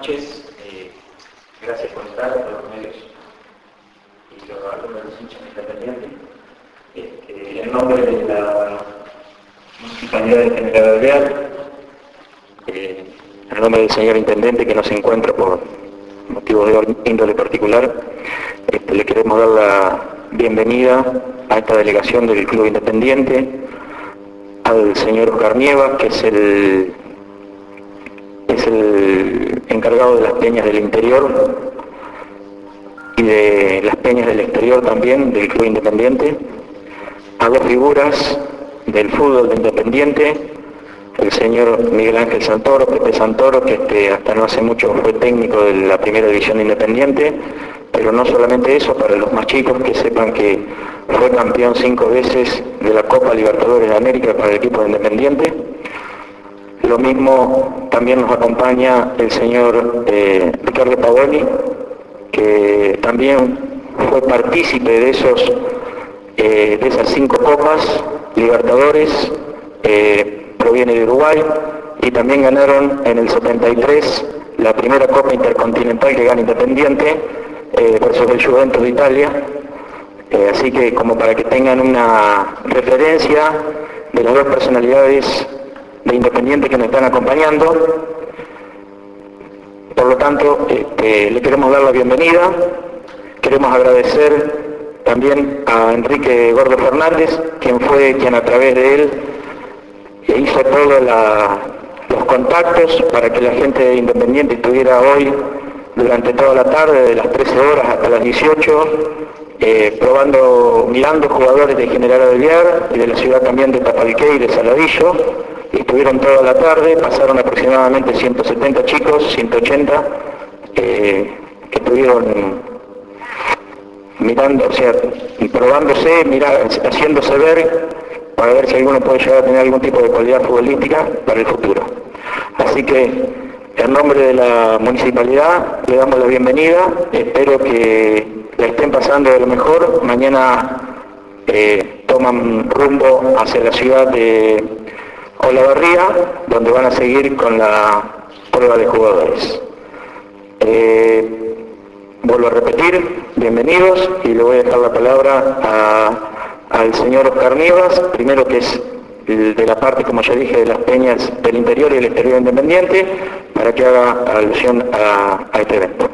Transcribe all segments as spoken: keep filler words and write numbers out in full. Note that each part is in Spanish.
noches. Eh, gracias por estar, a los medios y los alumnos de los hinchas independientes. Este, en nombre de la Municipalidad de General Alvear, eh, en nombre del señor Intendente que no se encuentra por motivos de índole particular, este, le queremos dar la bienvenida a esta delegación del Club Independiente, al señor Oscar Nievas, que es el, es el encargado de las peñas del interior y de las peñas del exterior también del Club Independiente, a dos figuras del fútbol de Independiente, el señor Miguel Ángel Santoro, Pepe Santoro, que este, hasta no hace mucho fue técnico de la primera división de Independiente, pero no solamente eso, para los más chicos que sepan que fue campeón cinco veces de la Copa Libertadores de América para el equipo de Independiente. Lo mismo también nos acompaña el señor eh, Ricardo Pavoni, que también fue partícipe de esos eh, de esas cinco copas Libertadores, eh, proviene de Uruguay, y también ganaron en el setenta y tres la primera Copa Intercontinental que gana Independiente eh, versus el Juventus de Italia. Eh, así que como para que tengan una referencia de las dos personalidades de Independiente que nos están acompañando. Por lo tanto, este, le queremos dar la bienvenida. Queremos agradecer también a Enrique Gordo Fernández, quien fue quien a través de él hizo todos los contactos para que la gente de Independiente estuviera hoy durante toda la tarde, de las trece horas hasta las dieciocho, eh, probando, mirando jugadores de General Alvear y de la ciudad también de Tapalqué y de Saladillo. Estuvieron toda la tarde, pasaron aproximadamente ciento setenta chicos, ciento ochenta, eh, que estuvieron mirando, o sea, probándose, mirar, haciéndose ver, para ver si alguno puede llegar a tener algún tipo de cualidad futbolística para el futuro. Así que, en nombre de la municipalidad, le damos la bienvenida. Espero que la estén pasando de lo mejor. Mañana eh, toman rumbo hacia la ciudad de Olavarría, donde van a seguir con la prueba de jugadores. Eh, vuelvo a repetir, bienvenidos, y le voy a dejar la palabra a, al señor Oscar Nievas, primero que es el de la parte, como ya dije, de las peñas del interior y el exterior independiente, para que haga alusión a, a este evento.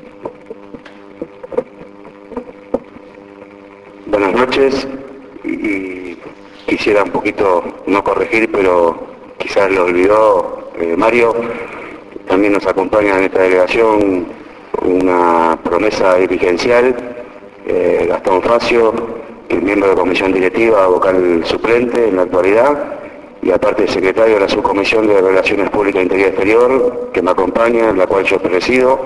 Buenas noches, y quisiera un poquito no corregir, pero quizás lo olvidó eh, Mario. También nos acompaña en esta delegación una promesa dirigencial, eh, Gastón Facio, que es miembro de comisión directiva, vocal suplente en la actualidad, y aparte secretario de la subcomisión de Relaciones Públicas Interior y Exterior, que me acompaña, en la cual yo presido.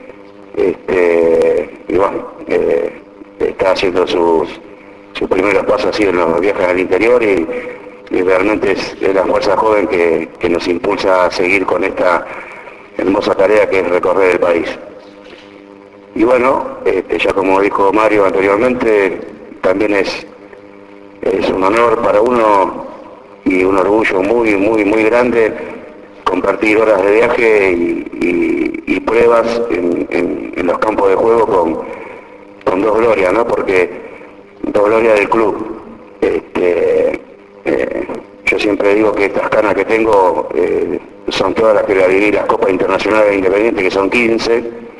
Este, y bueno, eh, está haciendo sus, sus primeros pasos así en los viajes al interior, y, y realmente es, es la fuerza joven que, que nos impulsa a seguir con esta hermosa tarea que es recorrer el país. Y bueno, este, ya como dijo Mario anteriormente, también es, es un honor para uno y un orgullo muy, muy, muy grande compartir horas de viaje y, y, y pruebas en, en, en los campos de juego con, con dos glorias, ¿no? Porque dos glorias del club. Este, eh, yo siempre digo que estas canas que tengo eh, son todas las que le viví las Copas Internacionales de Independiente, que son quince,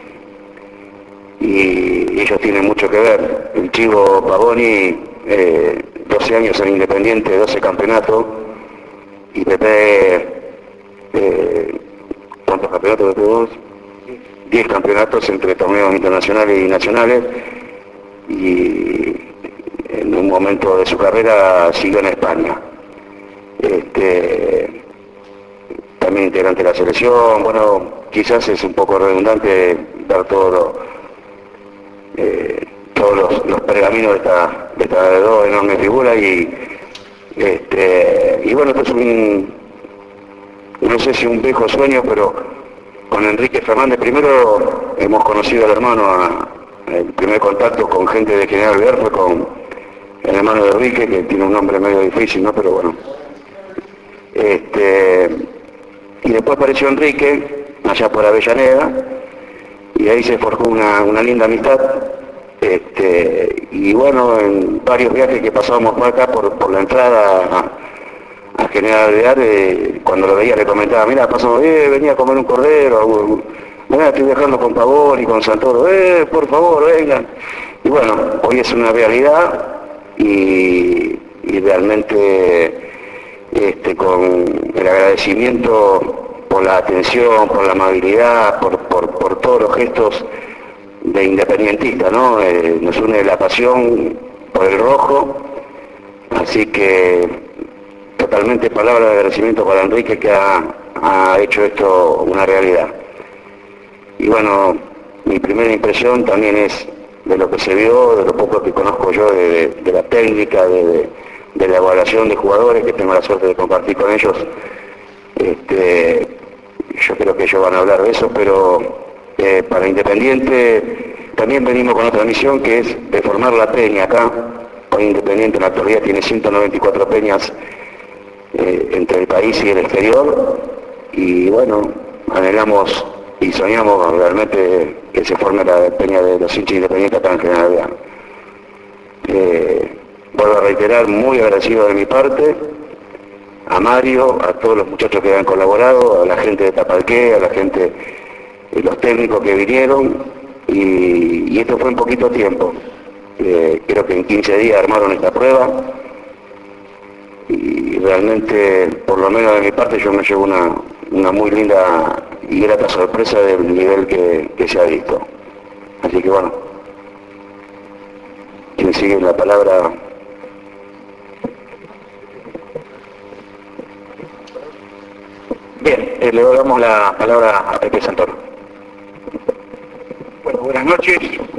y ellos tienen mucho que ver. El Chivo Pavoni, eh, doce años en Independiente, doce campeonatos, y Pepe, eh, ¿cuántos campeonatos tuvo? diez campeonatos entre torneos internacionales y nacionales, y en un momento de su carrera siguió en España. Este, también integrante de la selección. Bueno, quizás es un poco redundante dar todo lo, Eh, todos los, los pergaminos de esta, de esta de dos enormes figuras, y, este, y bueno, esto es un, no sé si un viejo sueño, pero con Enrique Fernández primero hemos conocido al hermano, a, el primer contacto con gente de General Alvear fue con el hermano de Enrique, que tiene un nombre medio difícil, ¿no? Pero bueno. Este, y después apareció Enrique, allá por Avellaneda, y ahí se forjó una, una linda amistad. Este, y bueno, en varios viajes que pasábamos por acá, por, por la entrada a, a General Alvear, eh, cuando lo veía le comentaba, mira, pasamos, eh, venía a comer un cordero, mira, estoy viajando con Pavón y con Santoro, eh, por favor, vengan. Y bueno, hoy es una realidad y, y realmente este, con el agradecimiento por la atención, por la amabilidad, por, por, por todos los gestos de independentista, ¿no? Eh, nos une la pasión por el rojo, así que totalmente palabra de agradecimiento para Enrique, que ha, ha hecho esto una realidad. Y bueno, mi primera impresión también es de lo que se vio, de lo poco que conozco yo de, de, de la técnica, de, de, de la evaluación de jugadores, que tengo la suerte de compartir con ellos. Este, yo creo que ellos van a hablar de eso, pero Eh, para Independiente también venimos con otra misión, que es de formar la peña acá. Hoy Independiente en la actualidad tiene ciento noventa y cuatro peñas eh, entre el país y el exterior, y bueno, anhelamos y soñamos realmente que se forme la peña de los hinchas independientes acá en General Alvear. Eh, vuelvo a reiterar, muy agradecido de mi parte a Mario, a todos los muchachos que han colaborado, a la gente de Tapalqué, a la gente, eh, los técnicos que vinieron, y, y esto fue en poquito tiempo. Eh, creo que en quince días armaron esta prueba, y realmente, por lo menos de mi parte, yo me llevo una, una muy linda y grata sorpresa del nivel que, que se ha visto. Así que bueno, quien sigue la palabra. Bien, eh, le damos la palabra a Pepe Santoro. Bueno, buenas noches.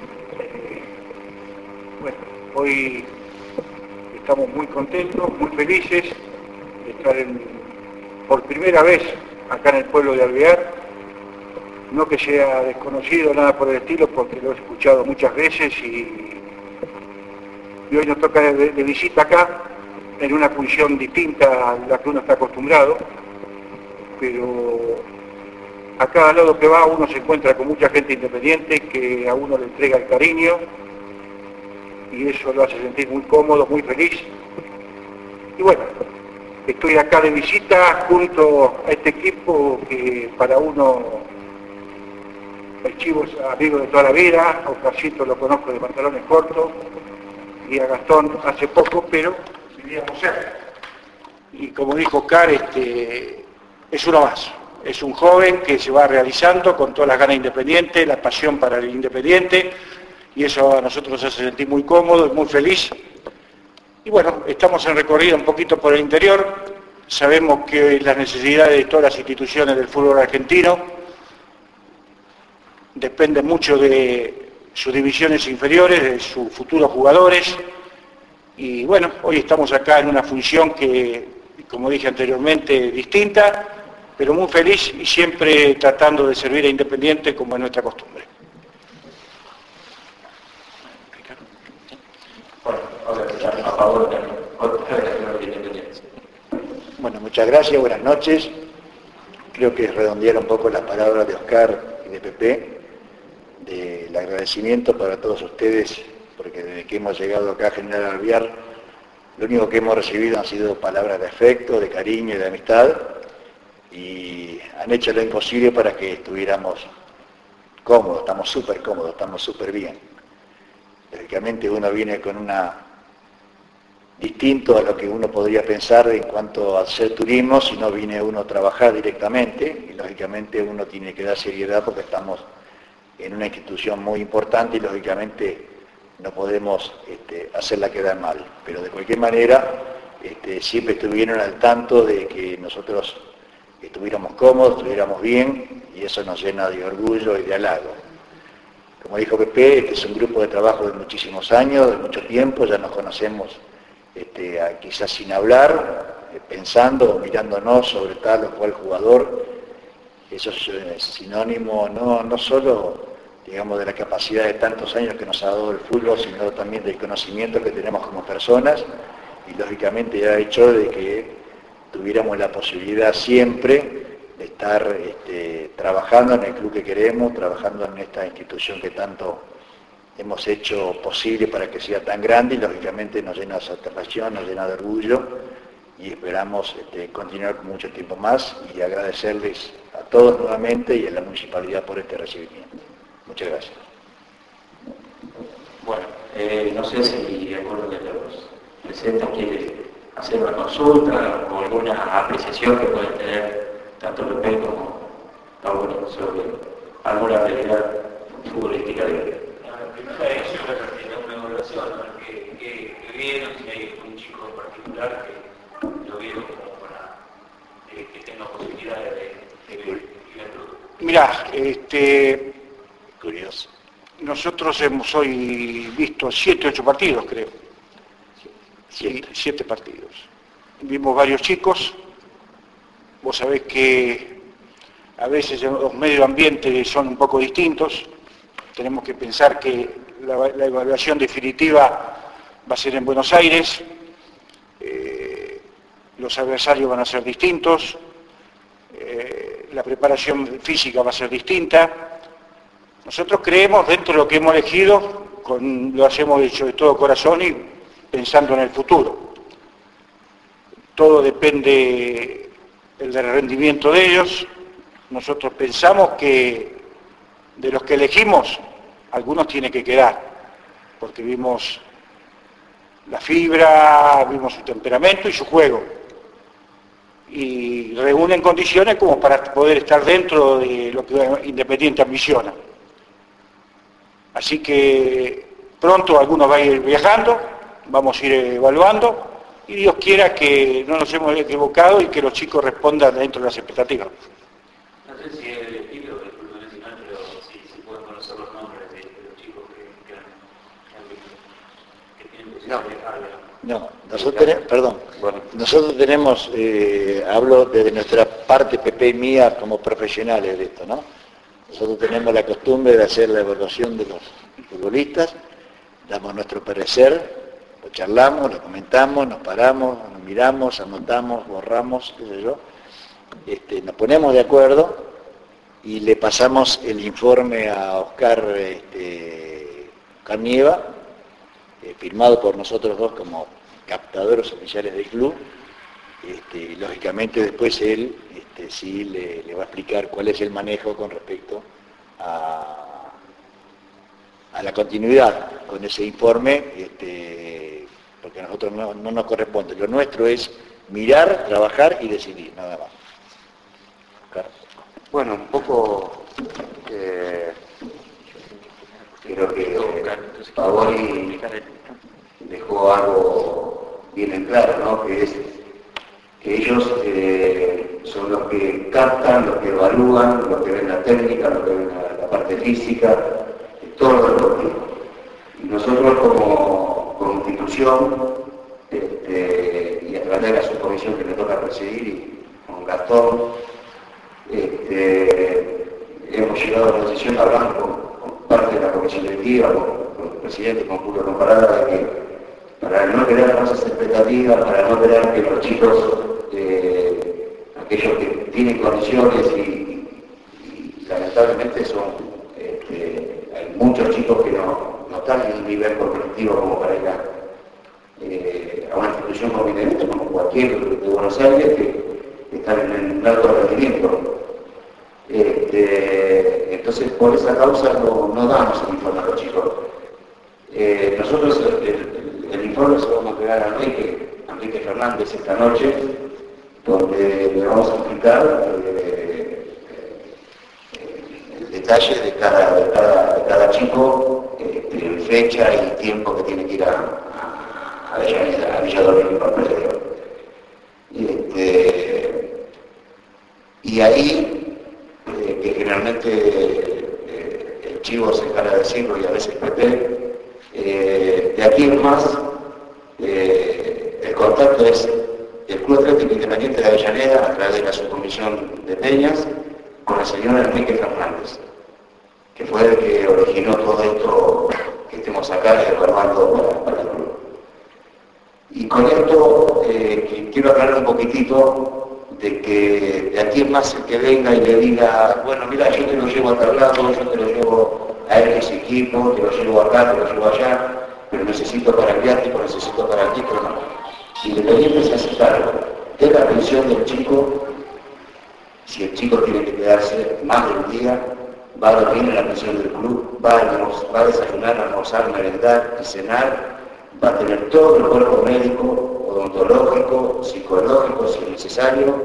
Bueno, hoy estamos muy contentos, muy felices de estar en, por primera vez acá en el pueblo de Alvear. No que sea desconocido, nada por el estilo, porque lo he escuchado muchas veces y, y hoy nos toca de, de visita acá, en una función distinta a la que uno está acostumbrado, pero a cada lado que va uno se encuentra con mucha gente independiente que a uno le entrega el cariño y eso lo hace sentir muy cómodo, muy feliz. Y bueno, estoy acá de visita junto a este equipo que para uno, el Chivo es amigo de toda la vida, a Oscarcito lo conozco de pantalones cortos y a Gastón hace poco, pero vivíamos cerca. Y como dijo Oscar, este, es uno más. Es un joven que se va realizando con todas las ganas independientes, la pasión para el Independiente, y eso a nosotros nos hace sentir muy cómodo y muy feliz. Y bueno, estamos en recorrido un poquito por el interior, sabemos que las necesidades de todas las instituciones del fútbol argentino dependen mucho de sus divisiones inferiores, de sus futuros jugadores, y bueno, hoy estamos acá en una función que, como dije anteriormente, distinta, pero muy feliz y siempre tratando de servir a Independiente como es nuestra costumbre. Bueno, muchas gracias, buenas noches. Creo que redondear un poco las palabras de Oscar y de Pepe, del agradecimiento para todos ustedes, porque desde que hemos llegado acá a General Alvear, lo único que hemos recibido han sido palabras de afecto, de cariño y de amistad, y han hecho lo imposible para que estuviéramos cómodos, estamos súper cómodos, estamos súper bien. Lógicamente uno viene con una distinto a lo que uno podría pensar en cuanto a hacer turismo, si no viene uno a trabajar directamente, y lógicamente uno tiene que dar seriedad porque estamos en una institución muy importante y lógicamente no podemos este, hacerla quedar mal. Pero de cualquier manera, este, siempre estuvieron al tanto de que nosotros estuviéramos cómodos, estuviéramos bien, y eso nos llena de orgullo y de halago. Como dijo Pepe, este es un grupo de trabajo de muchísimos años, de mucho tiempo, ya nos conocemos este, a, quizás sin hablar, eh, pensando o mirándonos sobre tal o cual jugador. Eso es eh, sinónimo no, no solo, digamos, de la capacidad de tantos años que nos ha dado el fútbol, sino también del conocimiento que tenemos como personas, y lógicamente ya ha hecho de que tuviéramos la posibilidad siempre de estar este, trabajando en el club que queremos, trabajando en esta institución que tanto hemos hecho posible para que sea tan grande y lógicamente nos llena de satisfacción, nos llena de orgullo y esperamos este, continuar con mucho tiempo más y agradecerles a todos nuevamente y a la municipalidad por este recibimiento. Muchas gracias. Bueno, eh, no sé si de acuerdo de los presentes quiere hacer una consulta o alguna apreciación que pueden tener tanto Pepe como Paolo sobre alguna realidad futbolística de hoy. La primera es una evaluación, ¿no? que, que, que vieron, si hay un chico en particular que lo vieron como para eh, que tenga posibilidades de, de, de, de Mirá, este, curioso. nosotros hemos hoy visto siete, ocho partidos, creo. Siete. siete partidos. Vimos varios chicos. Vos sabés que a veces los medios ambientes son un poco distintos. Tenemos que pensar que la, la evaluación definitiva va a ser en Buenos Aires. Eh, los adversarios van a ser distintos. Eh, la preparación física va a ser distinta. Nosotros creemos, dentro de lo que hemos elegido, con, lo hacemos hecho de todo corazón y pensando en el futuro. Todo depende del rendimiento de ellos. Nosotros pensamos que de los que elegimos, algunos tienen que quedar, porque vimos la fibra, vimos su temperamento y su juego. Y reúnen condiciones como para poder estar dentro de lo que Independiente ambiciona. Así que pronto algunos van a ir viajando, vamos a ir evaluando y Dios quiera que no nos hemos equivocado y que los chicos respondan dentro de las expectativas. No sé si es el estilo del fútbol nacional, pero sí, sí pueden conocer los nombres de, de los chicos que, que, han, que, han, que tienen posibilidad de viajar. No, nosotros tenemos, perdón, bueno, nosotros tenemos, eh, hablo desde nuestra parte, Pepe y mía, como profesionales de esto, ¿no? Nosotros tenemos la costumbre de hacer la evaluación de los futbolistas, damos nuestro parecer, lo charlamos, lo comentamos, nos paramos, nos miramos, anotamos, borramos, qué sé yo, este, nos ponemos de acuerdo y le pasamos el informe a Oscar, este, Oscar Nieva, eh, firmado por nosotros dos como captadores oficiales del club. Este, y lógicamente después él este, sí le, le va a explicar cuál es el manejo con respecto a, a la continuidad con ese informe, este, porque a nosotros no, no nos corresponde. Lo nuestro es mirar, trabajar y decidir, nada más. Claro. Bueno, un poco eh, creo que Pavoni dejó algo bien en claro, ¿no? Que es que ellos eh, son los que captan, los que evalúan, los que ven la técnica, los que ven la, la parte física, todo lo deportivo. Y nosotros como, como institución, este, y a través de la subcomisión que me toca presidir, y con Gastón, este, hemos llegado a la decisión, hablando con, con parte de la comisión directiva, con, con el presidente, con Julio Comparada, de que para no crear falsas expectativas, para no crear que los chicos, eh, aquellos que tienen condiciones y, y, y lamentablemente son, este, hay muchos chicos que no, no están en un nivel competitivo como para ir a, eh, a una institución como Independiente, como cualquier de Buenos Aires, que, que están en un alto rendimiento. Este, entonces, por esa causa no, no damos el informe a los chicos. Eh, nosotros el, el, el informe se lo vamos a entregar a Enrique, Enrique Fernández esta noche, donde le vamos a explicar eh, eh, el detalle de cada, de cada, de cada chico, eh, fecha y tiempo que tiene que ir a, a, a, a Villadolid por precio. Este, y ahí, eh, que generalmente eh, el Chivo se encarga de decirlo y a veces Pepe, Eh, de aquí en más, eh, el contacto es el Club Atlético Independiente de Avellaneda a través de la subcomisión de Peñas con el señor Enrique Fernández, que fue el que originó todo esto que estemos acá evaluando para, para el club. Y con esto eh, quiero aclarar un poquitito de que de aquí en más el que venga y le diga, bueno, mira, yo te lo llevo a tal lado, yo te lo llevo a X equipo, te lo llevo acá, te lo llevo allá, pero necesito para el viático, necesito para el título, no. Independiente se hace cargo de la pensión del chico. Si el chico tiene que quedarse más de un día, va a dormir en la pensión del club, va a, va a desayunar, almorzar, merendar y cenar, va a tener todo el cuerpo médico, odontológico, psicológico, si es necesario,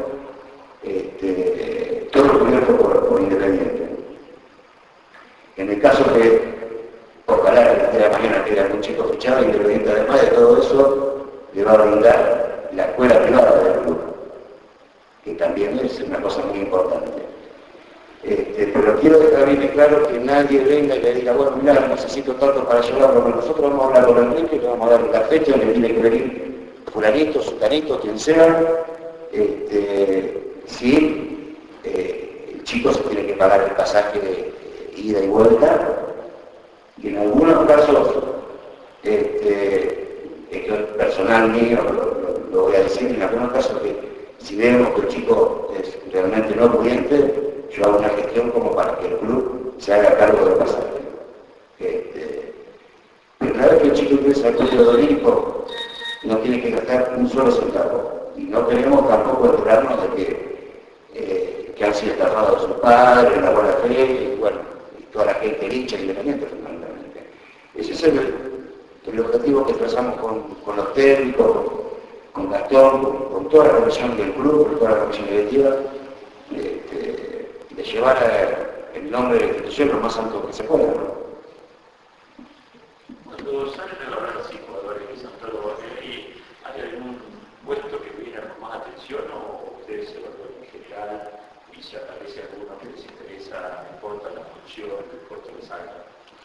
este, todo cubierto por, por Independiente. En el caso que, ojalá que de la mañana quede algún chico fichado, Independiente además de todo eso, le va a brindar la escuela privada del club, que también es una cosa muy importante. Este, pero quiero dejar bien claro que nadie venga y le diga, bueno, mira, necesito tanto para llevarlo, pero nosotros vamos a hablar con Enrique, le vamos a dar la fecha, le tiene que venir fulanito, sutanito, quien sea, este, si eh, el chico se tiene que pagar el pasaje de ida y vuelta, y en algunos casos, este, esto es personal mío, lo, lo, lo voy a decir, en algunos casos que si vemos que el chico es realmente no pudiente, yo hago una gestión como para que el club se haga cargo del pasaje. Este, pero una vez que el chico empieza al club de Olimpo, no tiene que gastar un solo centavo. Y no queremos tampoco enterarnos de que, eh, que han sido estafados sus padres, la buena fe, y bueno, y toda la gente hincha independiente fundamentalmente. Ese es el, el objetivo que trazamos con, con los técnicos, con Gastón, con, con toda la comisión del club, con toda la comisión directiva, este, de llevar a, el nombre de la institución lo más alto que se pueda, ¿no? Cuando salen a hablar así jugadores que son todos ahí, ¿hay algún puesto que viene con más atención o ustedes se evalúan en general y si aparece alguno que les interesa, no importa la función, no importa que salga?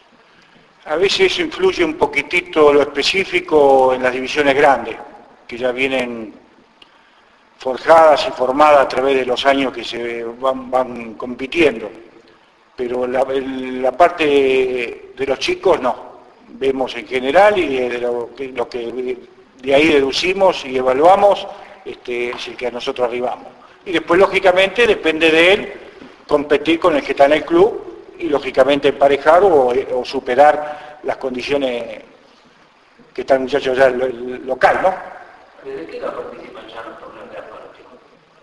A veces influye un poquitito lo específico en las divisiones grandes, que ya vienen forjadas y formadas a través de los años que se van, van compitiendo. Pero la, la parte de los chicos no. Vemos en general y de lo que, lo que de ahí deducimos y evaluamos este, es el que a nosotros arribamos. Y después, lógicamente, depende de él competir con el que está en el club y, lógicamente, emparejar o, o superar las condiciones que está el muchacho ya el, el local, ¿no? ¿Desde qué edad participan ya en los torneos de afuera, chicos?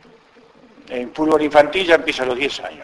En fútbol infantil ya empieza a los diez años.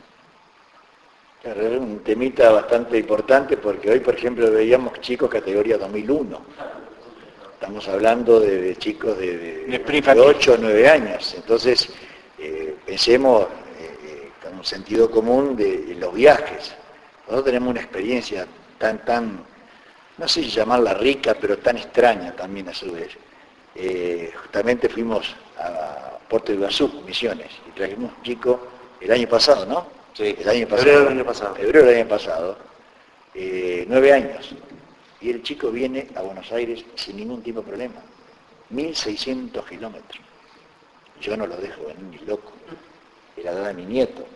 Claro, es un temita bastante importante porque hoy, por ejemplo, veíamos chicos categoría dos mil uno. Estamos hablando de, de chicos de, de, de, de ocho o nueve años. Entonces, eh, pensemos eh, con un sentido común de, de los viajes. Nosotros tenemos una experiencia tan, tan, no sé si llamarla rica, pero tan extraña también a su vez. Eh, justamente fuimos a Puerto Iguazú, Misiones, y trajimos un chico el año pasado, ¿no? Sí, el año pasado. Febrero del año pasado. Febrero del año pasado, eh, nueve años. Y el chico viene a Buenos Aires sin ningún tipo de problema. mil seiscientos kilómetros. Yo no lo dejo venir ni loco. Era la edad de mi nieto.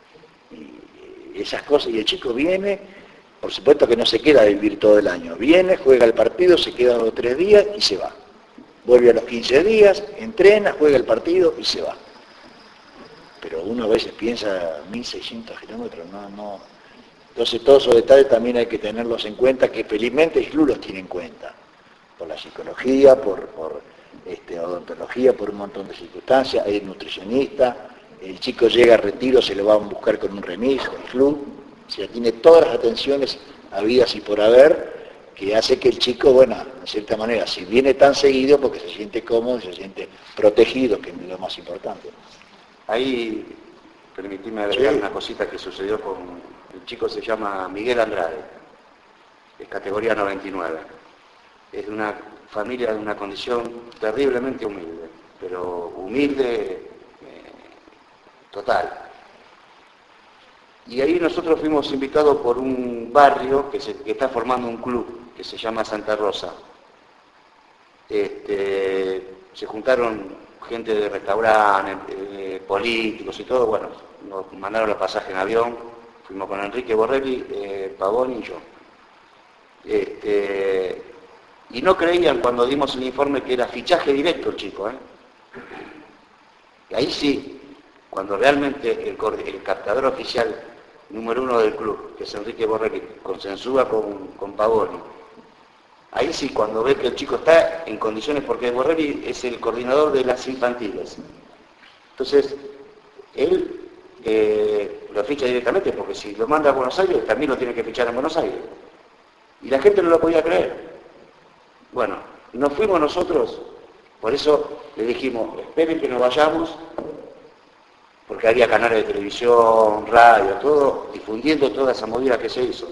Y esas cosas, y el chico viene, por supuesto que no se queda a vivir todo el año. Viene, juega el partido, se queda dos o tres días y se va. Vuelve a los quince días, entrena, juega el partido y se va. Pero uno a veces piensa mil seiscientos kilómetros, no, no. Entonces todos esos detalles también hay que tenerlos en cuenta, que felizmente el club los tiene en cuenta. Por la psicología, por, por este, odontología, por un montón de circunstancias, hay nutricionista, el chico llega a retiro, se lo va a buscar con un remis, el club, o sea, tiene todas las atenciones habidas y por haber, que hace que el chico, bueno, de cierta manera, si viene tan seguido, porque se siente cómodo, se siente protegido, que es lo más importante. Ahí, permitime agregar Sí. una cosita que sucedió con... El chico se llama Miguel Andrade, es categoría noventa y nueve. Es de una familia de una condición terriblemente humilde, pero humilde eh, total. Y ahí nosotros fuimos invitados por un barrio que, se, que está formando un club, que se llama Santa Rosa. Este, se juntaron gente de restaurantes, eh, políticos y todo, bueno, nos mandaron los pasajes en avión, fuimos con Enrique Borrelli, eh, Pavón y yo. Este, y no creían cuando dimos el informe que era fichaje directo el chico, ¿eh? Y ahí sí, cuando realmente el, el captador oficial número uno del club, que es Enrique Borrelli, consensúa con, con Pavoni, ahí sí, cuando ve que el chico está en condiciones, porque Borrelli es el coordinador de las infantiles. Entonces, él eh, lo ficha directamente, porque si lo manda a Buenos Aires, también lo tiene que fichar en Buenos Aires. Y la gente no lo podía creer. Bueno, nos fuimos nosotros, por eso le dijimos, esperen que nos vayamos, porque había canales de televisión, radio, todo, difundiendo toda esa movida que se hizo.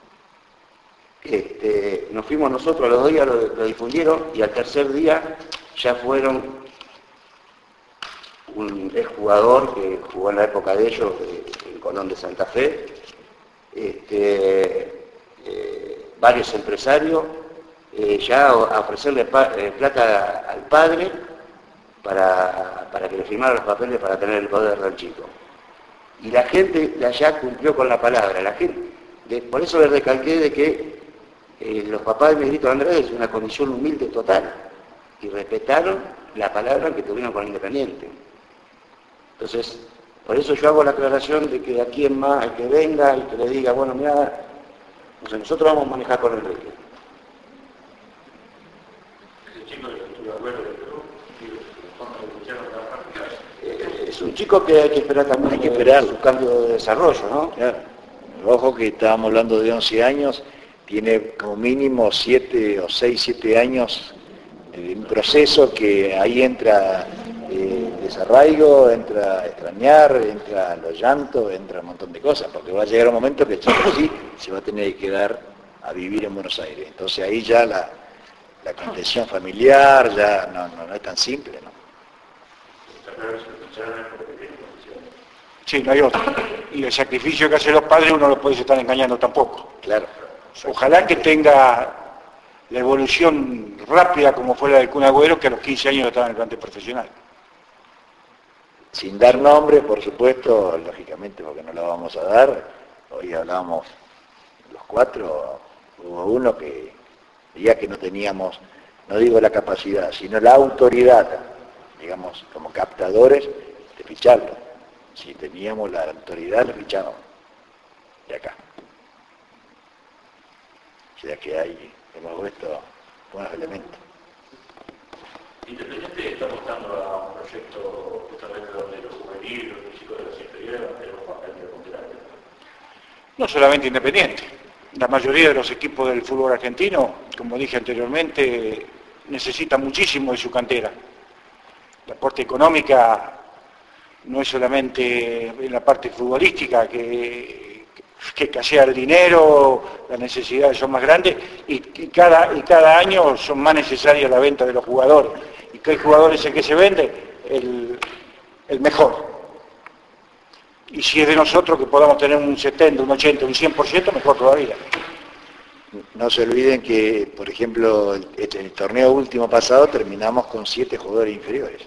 Este, nos fuimos nosotros, a los dos días lo, lo difundieron, y al tercer día ya fueron un exjugador que jugó en la época de ellos, en Colón de Santa Fe, este, eh, varios empresarios, eh, ya a ofrecerle pa eh, plata al padre para, para que le firmara los papeles para tener el poder del chico. Y la gente de allá cumplió con la palabra. La gente, de, por eso le recalqué de que eh, los papás de Miguelito Andrés es una condición humilde total, y respetaron la palabra que tuvieron con Independiente. Entonces, por eso yo hago la aclaración de que aquí en más el que venga y que le diga, bueno, mira, no sé, nosotros vamos a manejar con Enrique. Ese chico que estuvo abuelo del Perú, cuando lo escucharon trabajar, Es un chico que hay que esperar también, hay que esperar su cambio de desarrollo, ¿no? Claro. Ojo que estábamos hablando de once años, tiene como mínimo siete o seis, siete años de un proceso que ahí entra eh, desarraigo, entra extrañar, entra los llantos, entra un montón de cosas, porque va a llegar un momento que el chico sí se va a tener que quedar a vivir en Buenos Aires. Entonces ahí ya la, la contención familiar ya no, no, no es tan simple, ¿no? Sí, no hay otro. Y el sacrificio que hacen los padres uno no lo puede estar engañando tampoco. Claro. Ojalá que tenga la evolución rápida como fue la del Kun Agüero, que a los quince años estaba en el plantel profesional. Sin dar nombre, por supuesto, lógicamente, porque no la vamos a dar. Hoy hablábamos los cuatro, hubo uno que ya que no teníamos, no digo la capacidad, sino la autoridad, digamos, como captadores, de ficharlo. Si teníamos la autoridad, lo fichábamos. De acá. O sea que hay, hemos visto buenos elementos. Independiente está apostando a un proyecto justamente donde los juveniles, los chicos de las inferiores van a tener un papel preponderante. No solamente Independiente. La mayoría de los equipos del fútbol argentino, como dije anteriormente, necesitan muchísimo de su cantera. La parte económica no es solamente en la parte futbolística, que, que escasea el dinero, las necesidades son más grandes, y, y, cada, y cada año son más necesarias la venta de los jugadores. ¿Y qué jugador es el que se vende? El, el mejor. Y si es de nosotros que podamos tener un setenta, un ochenta, un cien por ciento, mejor todavía. No se olviden que, por ejemplo, en el torneo último pasado terminamos con siete jugadores inferiores.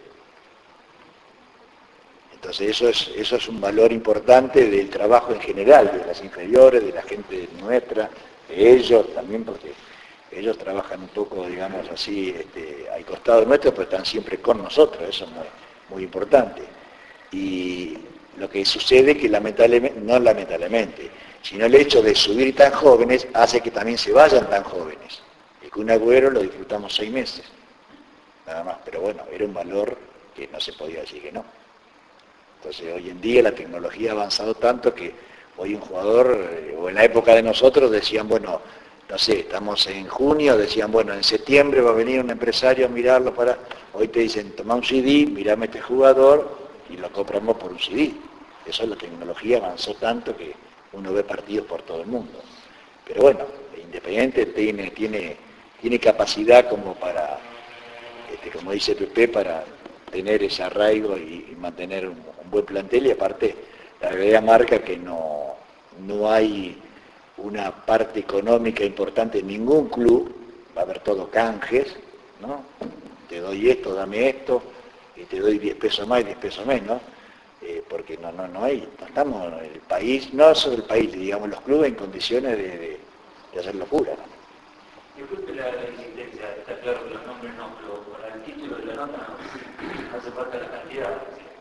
Entonces eso es, eso es un valor importante del trabajo en general, de las inferiores, de la gente nuestra, de ellos también, porque ellos trabajan un poco, digamos así, este, al costado nuestro, pero están siempre con nosotros, eso es muy, muy importante. Y lo que sucede es que lamentablemente, no lamentablemente, sino el hecho de subir tan jóvenes hace que también se vayan tan jóvenes. El Kun Agüero lo disfrutamos seis meses, nada más, pero bueno, era un valor que no se podía decir que no. Entonces hoy en día la tecnología ha avanzado tanto que hoy un jugador, eh, o en la época de nosotros decían, bueno, no sé, estamos en junio, decían, bueno, en septiembre va a venir un empresario a mirarlo para... Hoy te dicen, toma un C D, mirame este jugador y lo compramos por un C D. Eso la tecnología avanzó tanto que uno ve partidos por todo el mundo. Pero bueno, Independiente tiene, tiene, tiene capacidad como para, este, como dice Pepe, para tener ese arraigo y, y mantener un, un buen plantel, y aparte la realidad marca que no, no hay una parte económica importante en ningún club, va a haber todo canjes, ¿no? Te doy esto, dame esto, y te doy diez pesos más y diez pesos menos, eh, porque no, no, no hay, no estamos en el país, no solo el país, digamos los clubes en condiciones de, de, de hacer locura, ¿no? Yo creo que la existencia, está claro que los nombres no, pero para el título de la nota no hace falta la cantidad.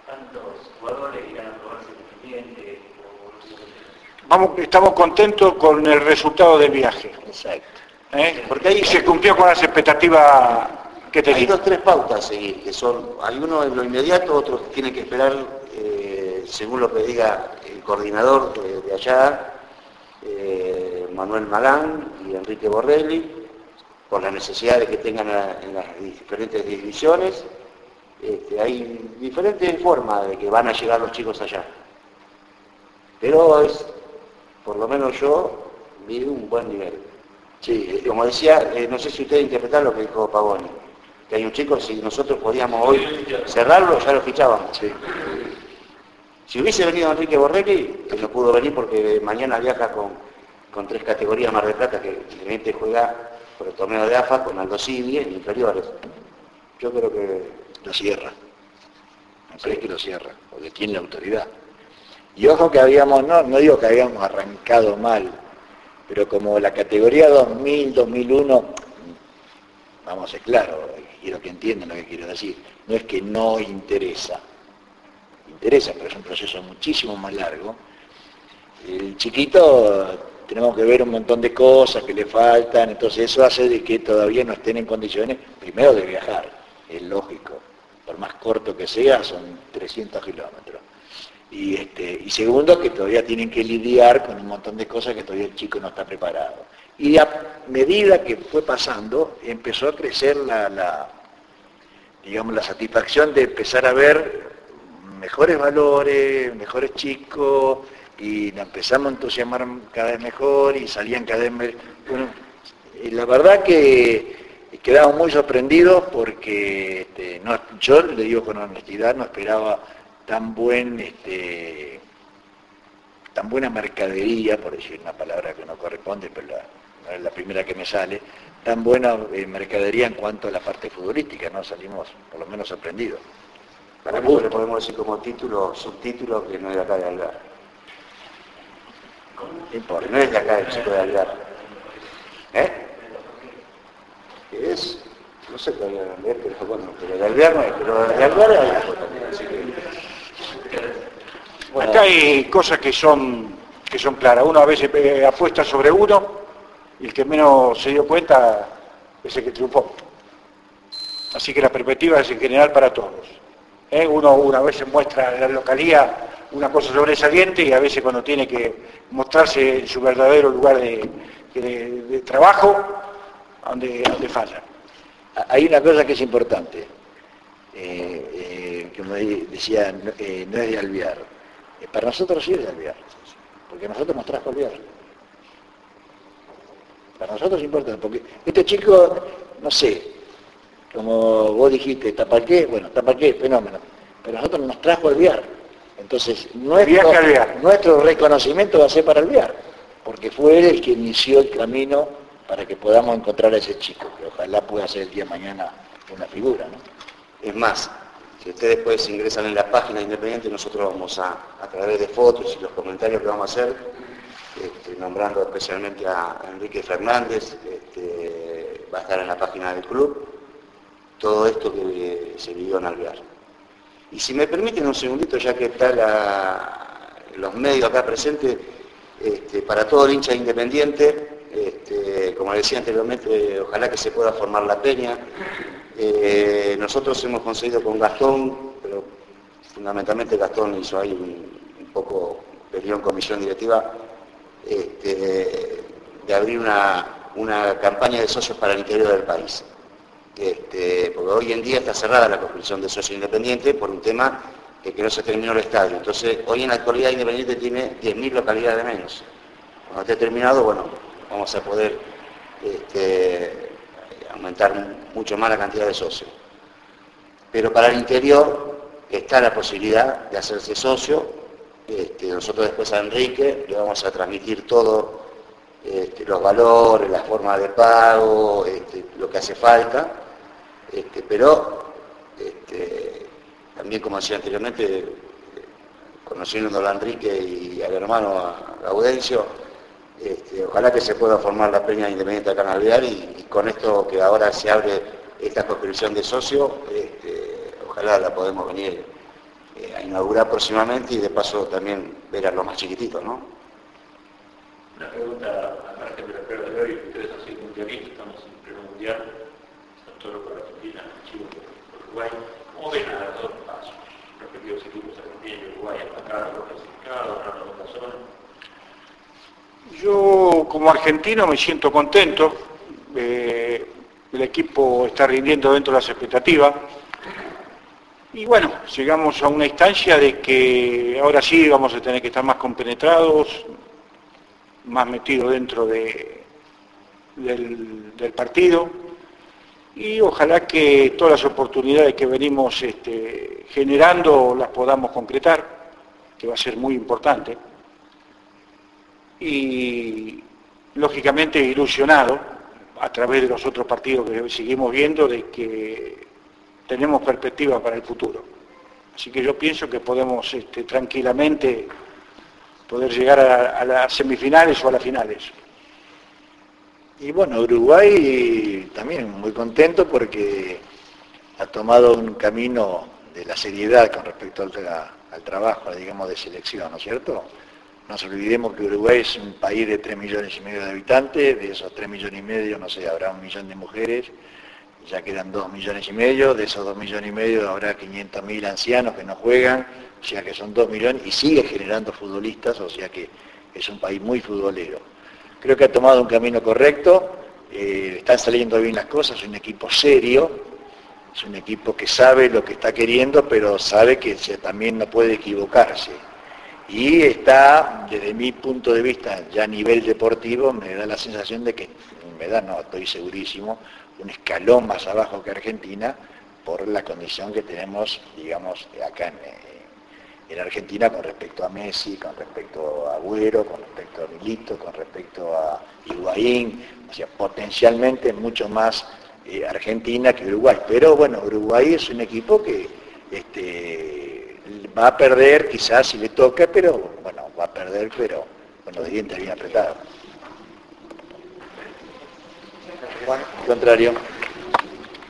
¿Cuántos jugadores irán a probarse Independiente? Vamos, estamos contentos con el resultado del viaje, Exacto. ¿eh? Porque ahí se cumplió con las expectativas que Hay teníamos. dos, tres pautas a seguir, que son, hay uno en lo inmediato, otros que tienen que esperar, eh, según lo que diga el coordinador de, de allá, eh, Manuel Magán y Enrique Borrelli, por las necesidades que tengan a, en las diferentes divisiones. Este, hay diferentes formas de que van a llegar los chicos allá. Pero es, por lo menos yo, vi un buen nivel. Sí, como decía, eh, no sé si ustedes interpretaron lo que dijo Pavoni, que hay un chico, si nosotros podíamos hoy cerrarlo, ya lo fichábamos. Sí. Si hubiese venido Enrique Borrelli, que no pudo venir porque mañana viaja con, con tres categorías Mar del Plata, que Independiente juega por el torneo de A F A con Aldo Civi en inferiores. Yo creo que Lo cierra. Me parece que lo cierra, porque tiene la autoridad. Y ojo que habíamos, no, no digo que habíamos arrancado mal, pero como la categoría dos mil, dos mil uno, vamos a ser claros, quiero que entiendan lo que quiero decir, no es que no interesa, interesa, pero es un proceso muchísimo más largo. El chiquito, tenemos que ver un montón de cosas que le faltan, entonces eso hace de que todavía no estén en condiciones, primero de viajar, es lógico, por más corto que sea, son trescientos kilómetros. Y, este, y segundo, que todavía tienen que lidiar con un montón de cosas que todavía el chico no está preparado. Y a medida que fue pasando, empezó a crecer la, la, digamos, la satisfacción de empezar a ver mejores valores, mejores chicos, y nos empezamos a entusiasmar cada vez mejor y salían cada vez mejor. Bueno, y la verdad que quedamos muy sorprendidos porque este, no, yo le digo con honestidad, no esperaba tan buen, este, tan buena mercadería, por decir una palabra que no corresponde, pero la, no es la primera que me sale, tan buena eh, mercadería en cuanto a la parte futbolística, ¿no? Salimos por lo menos sorprendidos. para mí le podemos decir como título, subtítulo, que no es de acá de Algar. No importa. Que no es de acá el chico de Algar. ¿Eh? Que es, no sé todavía dónde es, pero bueno, pero de Algar no es, pero de Algar hay algo también, así que... Bueno, acá hay cosas que son, que son claras. Uno a veces eh, apuesta sobre uno y el que menos se dio cuenta es el que triunfó. Así que la perspectiva es en general para todos. ¿Eh? Uno una vez muestra en la localía una cosa sobresaliente y a veces cuando tiene que mostrarse en su verdadero lugar de, de, de trabajo, donde, donde falla. Hay una cosa que es importante, eh, eh, que me decía, eh, no es de Alvear. Eh, para nosotros sí es de Alvear, porque nosotros nos trajo Alvear. Para nosotros es importante, porque este chico, no sé, como vos dijiste, Tapaqué, bueno, Tapaqué, fenómeno, pero a nosotros nos trajo Alvear. Entonces, nuestro, nuestro reconocimiento va a ser para Alvear, porque fue él el que inició el camino para que podamos encontrar a ese chico, que ojalá pueda ser el día de mañana una figura, ¿no? Es más, si ustedes después ingresan en la página Independiente, nosotros vamos a, a través de fotos y los comentarios que vamos a hacer, este, nombrando especialmente a Enrique Fernández, este, va a estar en la página del club, todo esto que se vivió en Alvear. Y si me permiten un segundito, ya que están los medios acá presentes, este, para todo el hincha Independiente, este, como decía anteriormente, ojalá que se pueda formar la peña. Eh, nosotros hemos conseguido con Gastón, pero fundamentalmente Gastón hizo ahí un, un poco, peleó en comisión directiva, este, de abrir una, una campaña de socios para el interior del país. Este, porque hoy en día está cerrada la construcción de socios independientes por un tema de que no se terminó el estadio. Entonces, hoy en la actualidad Independiente tiene diez mil localidades menos. Cuando esté terminado, bueno, vamos a poder este, aumentar mucho más la cantidad de socios. Pero para el interior está la posibilidad de hacerse socio. Este, nosotros después a Enrique le vamos a transmitir todo, este, los valores, las formas de pago, este, lo que hace falta. Este, pero este, también, como decía anteriormente, conociendo a Enrique y al hermano a Gaudencio, este, ojalá que se pueda formar la peña Independiente acá en Alvear y, y con esto que ahora se abre esta conscripción de socio, este, ojalá la podemos venir eh, a inaugurar próximamente y de paso también ver a los más chiquititos, ¿no? Una pregunta al margen de la prueba de hoy, ustedes han sido mundialistas, estamos en pleno mundial, Santoro por Argentina, Chile por Uruguay. ¿Cómo ven a los dos pasos? Los respectivos equipos Argentina y Uruguay, atacados, los clasificados, ganando la zona. Yo como argentino me siento contento, eh, el equipo está rindiendo dentro de las expectativas y bueno, llegamos a una instancia de que ahora sí vamos a tener que estar más compenetrados, más metidos dentro de, del, del partido y ojalá que todas las oportunidades que venimos este, generando las podamos concretar, que va a ser muy importante. Y lógicamente ilusionado a través de los otros partidos que seguimos viendo de que tenemos perspectiva para el futuro. Así que yo pienso que podemos este, tranquilamente poder llegar a, a las semifinales o a las finales. Y bueno, Uruguay también muy contento porque ha tomado un camino de la seriedad con respecto al, tra al trabajo, digamos, de selección, ¿no es cierto? No nos olvidemos que Uruguay es un país de tres millones y medio de habitantes, de esos tres millones y medio, no sé, habrá un millón de mujeres, ya quedan dos millones y medio, de esos dos millones y medio habrá quinientos mil ancianos que no juegan, o sea que son dos millones y sigue generando futbolistas, o sea que es un país muy futbolero. Creo que ha tomado un camino correcto, eh, están saliendo bien las cosas, es un equipo serio, es un equipo que sabe lo que está queriendo, pero sabe que se, también no puede equivocarse. Y está, desde mi punto de vista, ya a nivel deportivo, me da la sensación de que, me da, no, estoy segurísimo, un escalón más abajo que Argentina, por la condición que tenemos, digamos, acá en, en Argentina con respecto a Messi, con respecto a Agüero, con respecto a Milito, con respecto a Higuaín, o sea, potencialmente mucho más eh, Argentina que Uruguay. Pero bueno, Uruguay es un equipo que este, va a perder, quizás si le toca, pero bueno, va a perder, pero con los dientes bien apretados. Juan, al contrario.